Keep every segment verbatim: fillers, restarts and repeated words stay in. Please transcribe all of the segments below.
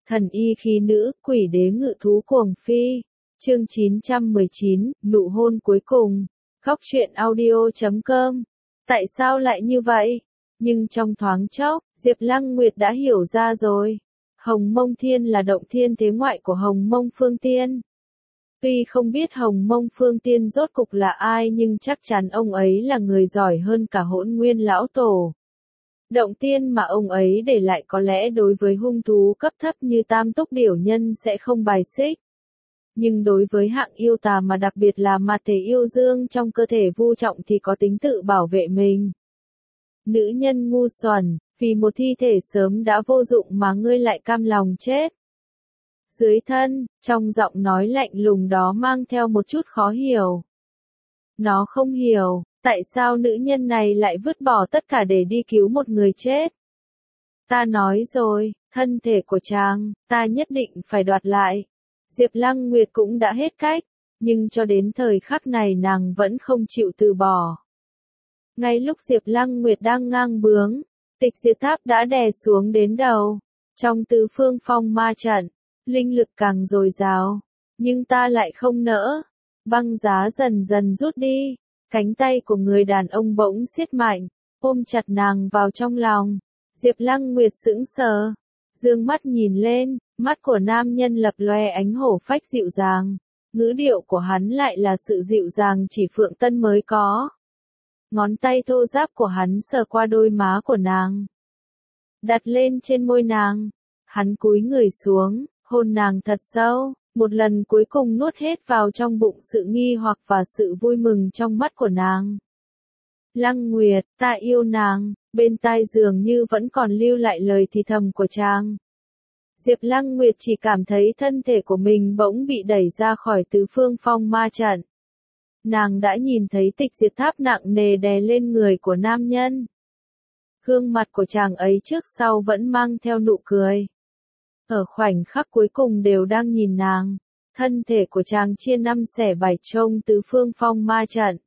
Thần y khí nữ, quỷ đế ngự thú cuồng phi. Chương chín trăm mười chín, nụ hôn cuối cùng. Góc truyện audio chấm com. Tại sao lại như vậy? Nhưng trong thoáng chốc, Diệp Lăng Nguyệt đã hiểu ra rồi. Hồng Mông Thiên là động thiên thế ngoại của Hồng Mông Phương Tiên. Tuy không biết Hồng Mông Phương Tiên rốt cục là ai nhưng chắc chắn ông ấy là người giỏi hơn cả Hỗn Nguyên Lão Tổ. Động tiên mà ông ấy để lại có lẽ đối với hung thú cấp thấp như Tam Túc Điểu Nhân sẽ không bài xích. Nhưng đối với hạng yêu tà mà đặc biệt là mặt thể yêu dương trong cơ thể Vu Trọng thì có tính tự bảo vệ mình. Nữ nhân ngu xuẩn, vì một thi thể sớm đã vô dụng mà ngươi lại cam lòng chết. Dưới thân, trong giọng nói lạnh lùng đó mang theo một chút khó hiểu. Nó không hiểu, tại sao nữ nhân này lại vứt bỏ tất cả để đi cứu một người chết. Ta nói rồi, thân thể của chàng, ta nhất định phải đoạt lại. Diệp Lăng Nguyệt cũng đã hết cách, nhưng cho đến thời khắc này nàng vẫn không chịu từ bỏ. Ngay lúc Diệp Lăng Nguyệt đang ngang bướng, Tịch Diệt Tháp đã đè xuống đến đầu. Trong tứ phương phong ma trận, linh lực càng dồi dào, nhưng ta lại không nỡ. Băng giá dần dần rút đi, cánh tay của người đàn ông bỗng siết mạnh, ôm chặt nàng vào trong lòng. Diệp Lăng Nguyệt sững sờ, dương mắt nhìn lên, mắt của nam nhân lập loe ánh hổ phách dịu dàng, ngữ điệu của hắn lại là sự dịu dàng chỉ Phượng Tân mới có. Ngón tay thô ráp của hắn sờ qua đôi má của nàng, đặt lên trên môi nàng, hắn cúi người xuống, hôn nàng thật sâu, một lần cuối cùng nuốt hết vào trong bụng sự nghi hoặc và sự vui mừng trong mắt của nàng. Lăng Nguyệt, ta yêu nàng, bên tai dường như vẫn còn lưu lại lời thì thầm của chàng. Diệp Lăng Nguyệt chỉ cảm thấy thân thể của mình bỗng bị đẩy ra khỏi tứ phương phong ma trận. Nàng đã nhìn thấy Tịch Diệt Tháp nặng nề đè lên người của nam nhân. Gương mặt của chàng ấy trước sau vẫn mang theo nụ cười. Ở khoảnh khắc cuối cùng đều đang nhìn nàng, thân thể của chàng chia năm xẻ bảy trông tứ phương phong ma trận.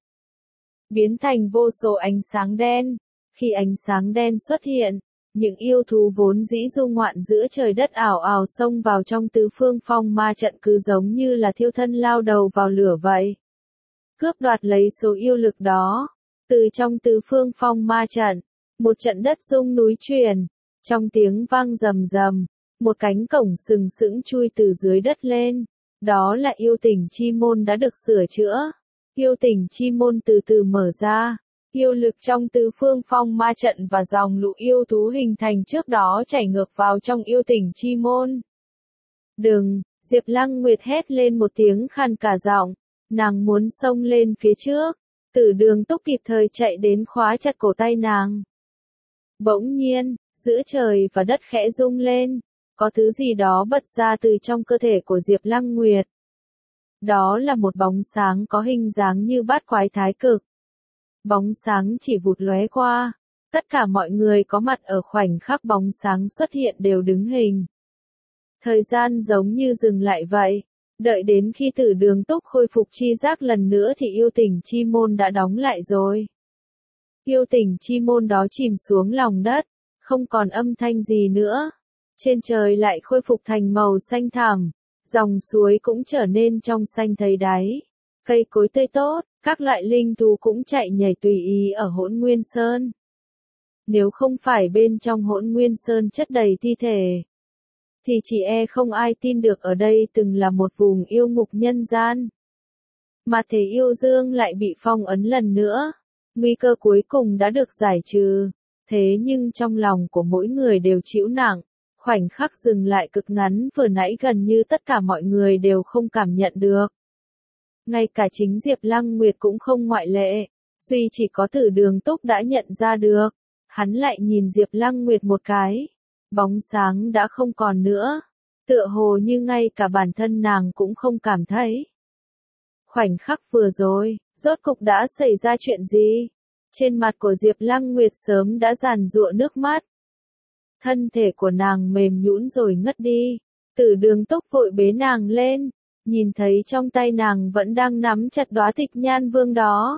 Biến thành vô số ánh sáng đen. Khi ánh sáng đen xuất hiện, những yêu thú vốn dĩ du ngoạn giữa trời đất ảo ảo xông vào trong tứ phương phong ma trận cứ giống như là thiêu thân lao đầu vào lửa vậy. Cướp đoạt lấy số yêu lực đó. Từ trong tứ phương phong ma trận, một trận đất rung núi chuyển. Trong tiếng vang rầm rầm, một cánh cổng sừng sững chui từ dưới đất lên. Đó là yêu tỉnh chi môn đã được sửa chữa. Yêu tỉnh chi môn từ từ mở ra. Yêu lực trong tứ phương phong ma trận và dòng lũ yêu thú hình thành trước đó chảy ngược vào trong yêu tỉnh chi môn. Đừng, Diệp Lăng Nguyệt hét lên một tiếng khàn cả giọng, nàng muốn xông lên phía trước. Tử Đường Túc kịp thời chạy đến khóa chặt cổ tay nàng. Bỗng nhiên, giữa trời và đất khẽ rung lên, có thứ gì đó bật ra từ trong cơ thể của Diệp Lăng Nguyệt. Đó là một bóng sáng có hình dáng như bát quái thái cực. Bóng sáng chỉ vụt lóe qua, tất cả mọi người có mặt ở khoảnh khắc bóng sáng xuất hiện đều đứng hình. Thời gian giống như dừng lại vậy, đợi đến khi Tử Đường Túc khôi phục chi giác lần nữa thì yêu tỉnh chi môn đã đóng lại rồi. Yêu tỉnh chi môn đó chìm xuống lòng đất, không còn âm thanh gì nữa. Trên trời lại khôi phục thành màu xanh thẳm, dòng suối cũng trở nên trong xanh thấy đáy. Cây cối tươi tốt, các loại linh thú cũng chạy nhảy tùy ý ở Hỗn Nguyên Sơn. Nếu không phải bên trong Hỗn Nguyên Sơn chất đầy thi thể, thì chỉ e không ai tin được ở đây từng là một vùng yêu ngục nhân gian. Mà thể yêu dương lại bị phong ấn lần nữa. Nguy cơ cuối cùng đã được giải trừ. Thế nhưng trong lòng của mỗi người đều chịu nặng. Khoảnh khắc dừng lại cực ngắn vừa nãy gần như tất cả mọi người đều không cảm nhận được. Ngay cả chính Diệp Lăng Nguyệt cũng không ngoại lệ, duy chỉ có Tử Đường Túc đã nhận ra được. Hắn lại nhìn Diệp Lăng Nguyệt một cái, bóng sáng đã không còn nữa, tựa hồ như ngay cả bản thân nàng cũng không cảm thấy. Khoảnh khắc vừa rồi, rốt cục đã xảy ra chuyện gì? Trên mặt của Diệp Lăng Nguyệt sớm đã giàn giụa nước mắt. Thân thể của nàng mềm nhũn rồi ngất đi. Tử Đường Túc vội bế nàng lên, nhìn thấy trong tay nàng vẫn đang nắm chặt đóa Tịch Nhan Vương đó.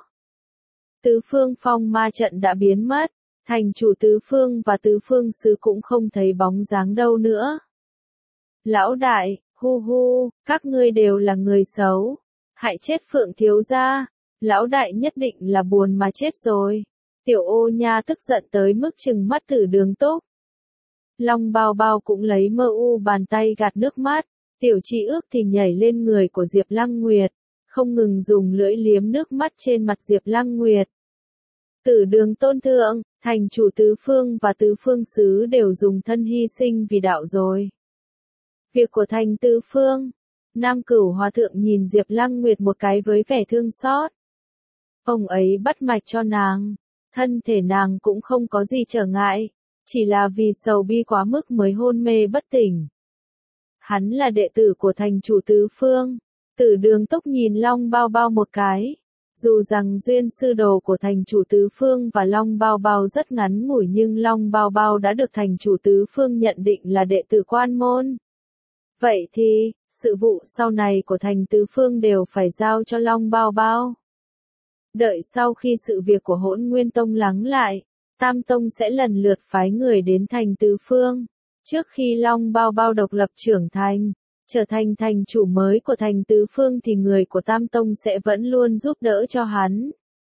Tứ phương phong ma trận đã biến mất, thành chủ tứ phương và tứ phương sứ cũng không thấy bóng dáng đâu nữa. Lão đại, hu hu, các ngươi đều là người xấu. Hại chết Phượng thiếu gia. Lão đại nhất định là buồn mà chết rồi. Tiểu Ô Nha tức giận tới mức trừng mắt Tử Đường Túc. Long Bao Bao cũng lấy mơ u bàn tay gạt nước mắt. Tiểu Tri Ước thì nhảy lên người của Diệp Lăng Nguyệt, không ngừng dùng lưỡi liếm nước mắt trên mặt Diệp Lăng Nguyệt. Tử Đường tôn thượng, thành chủ tứ phương và tứ phương sứ đều dùng thân hy sinh vì đạo rồi. Việc của thành tứ phương. Nam Cửu Hòa thượng nhìn Diệp Lăng Nguyệt một cái với vẻ thương xót. Ông ấy bắt mạch cho nàng, thân thể nàng cũng không có gì trở ngại, chỉ là vì sầu bi quá mức mới hôn mê bất tỉnh. Hắn là đệ tử của thành chủ tứ phương. Tử Đường Túc nhìn Long Bao Bao một cái. Dù rằng duyên sư đồ của thành chủ tứ phương và Long Bao Bao rất ngắn ngủi nhưng Long Bao Bao đã được thành chủ tứ phương nhận định là đệ tử quan môn. Vậy thì, sự vụ sau này của thành tứ phương đều phải giao cho Long Bao Bao. Đợi sau khi sự việc của Hỗn Nguyên Tông lắng lại, Tam Tông sẽ lần lượt phái người đến thành tứ phương. Trước khi Long Bao Bao độc lập trưởng thành, trở thành thành chủ mới của thành tứ phương thì người của Tam Tông sẽ vẫn luôn giúp đỡ cho hắn.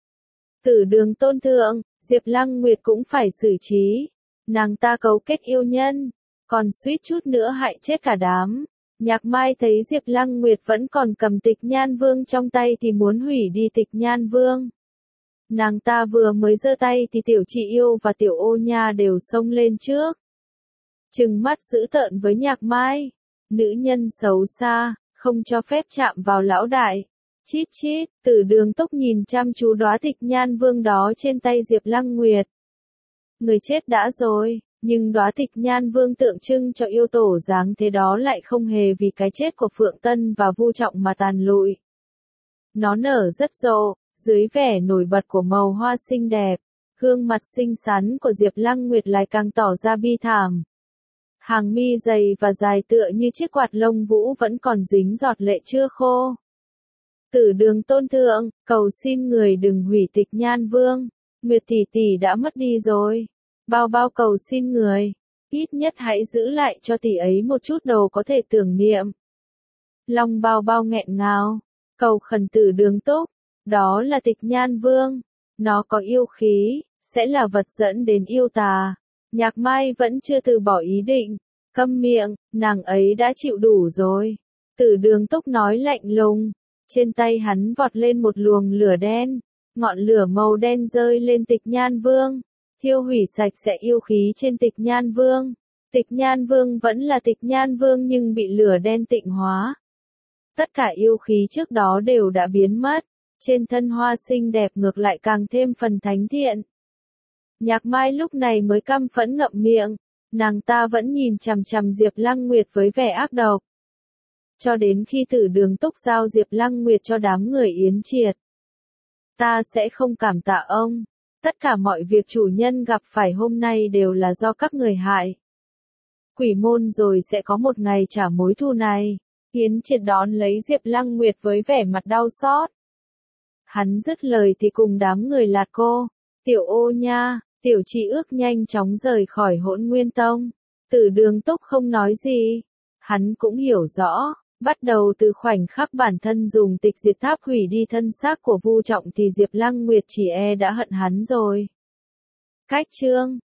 Tử Đường tôn thượng, Diệp Lăng Nguyệt cũng phải xử trí. Nàng ta cấu kết yêu nhân, còn suýt chút nữa hại chết cả đám. Nhạc Mai thấy Diệp Lăng Nguyệt vẫn còn cầm Tịch Nhan Vương trong tay thì muốn hủy đi Tịch Nhan Vương. Nàng ta vừa mới giơ tay thì Tiểu Chị Yêu và Tiểu Ô Nha đều xông lên trước. Trừng mắt dữ tợn với Nhạc Mai. Nữ nhân xấu xa, không cho phép chạm vào lão đại. Chít chít, Tử Đường Túc nhìn chăm chú đóa Tịch Nhan Vương đó trên tay Diệp Lăng Nguyệt. Người chết đã rồi, nhưng đóa Tịch Nhan Vương tượng trưng cho yêu tổ dáng thế đó lại không hề vì cái chết của Phượng Tân và Vu Trọng mà tàn lụi. Nó nở rất rộ, dưới vẻ nổi bật của màu hoa xinh đẹp, gương mặt xinh xắn của Diệp Lăng Nguyệt lại càng tỏ ra bi thảm. Hàng mi dày và dài tựa như chiếc quạt lông vũ vẫn còn dính giọt lệ chưa khô. Tử Đường tôn thượng, cầu xin người đừng hủy Tịch Nhan Vương. Nguyệt tỷ tỷ đã mất đi rồi. Bao Bao cầu xin người, ít nhất hãy giữ lại cho tỷ ấy một chút đồ có thể tưởng niệm. Long Bao Bao nghẹn ngào, cầu khẩn Tử Đường Túc, đó là Tịch Nhan Vương, nó có yêu khí, sẽ là vật dẫn đến yêu tà. Nhạc Mai vẫn chưa từ bỏ ý định, câm miệng, nàng ấy đã chịu đủ rồi. Tử Đường Túc nói lạnh lùng, trên tay hắn vọt lên một luồng lửa đen, ngọn lửa màu đen rơi lên Tịch Nhan Vương, thiêu hủy sạch sẽ yêu khí trên Tịch Nhan Vương. Tịch Nhan Vương vẫn là Tịch Nhan Vương nhưng bị lửa đen tịnh hóa. Tất cả yêu khí trước đó đều đã biến mất, trên thân hoa xinh đẹp ngược lại càng thêm phần thánh thiện. Nhạc Mai lúc này mới căm phẫn ngậm miệng, nàng ta vẫn nhìn chằm chằm Diệp Lăng Nguyệt với vẻ ác độc. Cho đến khi Tử Đường Túc giao Diệp Lăng Nguyệt cho đám người Yến Triệt. Ta sẽ không cảm tạ ông, tất cả mọi việc chủ nhân gặp phải hôm nay đều là do các người hại. Quỷ môn rồi sẽ có một ngày trả mối thù này. Yến Triệt đón lấy Diệp Lăng Nguyệt với vẻ mặt đau xót. Hắn dứt lời thì cùng đám người Lạt Cô, Tiểu Ô Nha, Tiểu Chị Ước nhanh chóng rời khỏi Hỗn Nguyên Tông. Tử Đường Túc không nói gì. Hắn cũng hiểu rõ, bắt đầu từ khoảnh khắc bản thân dùng tịch diệt tháp hủy đi thân xác của Vu Trọng thì Diệp Lăng Nguyệt chỉ e đã hận hắn rồi. Cách chương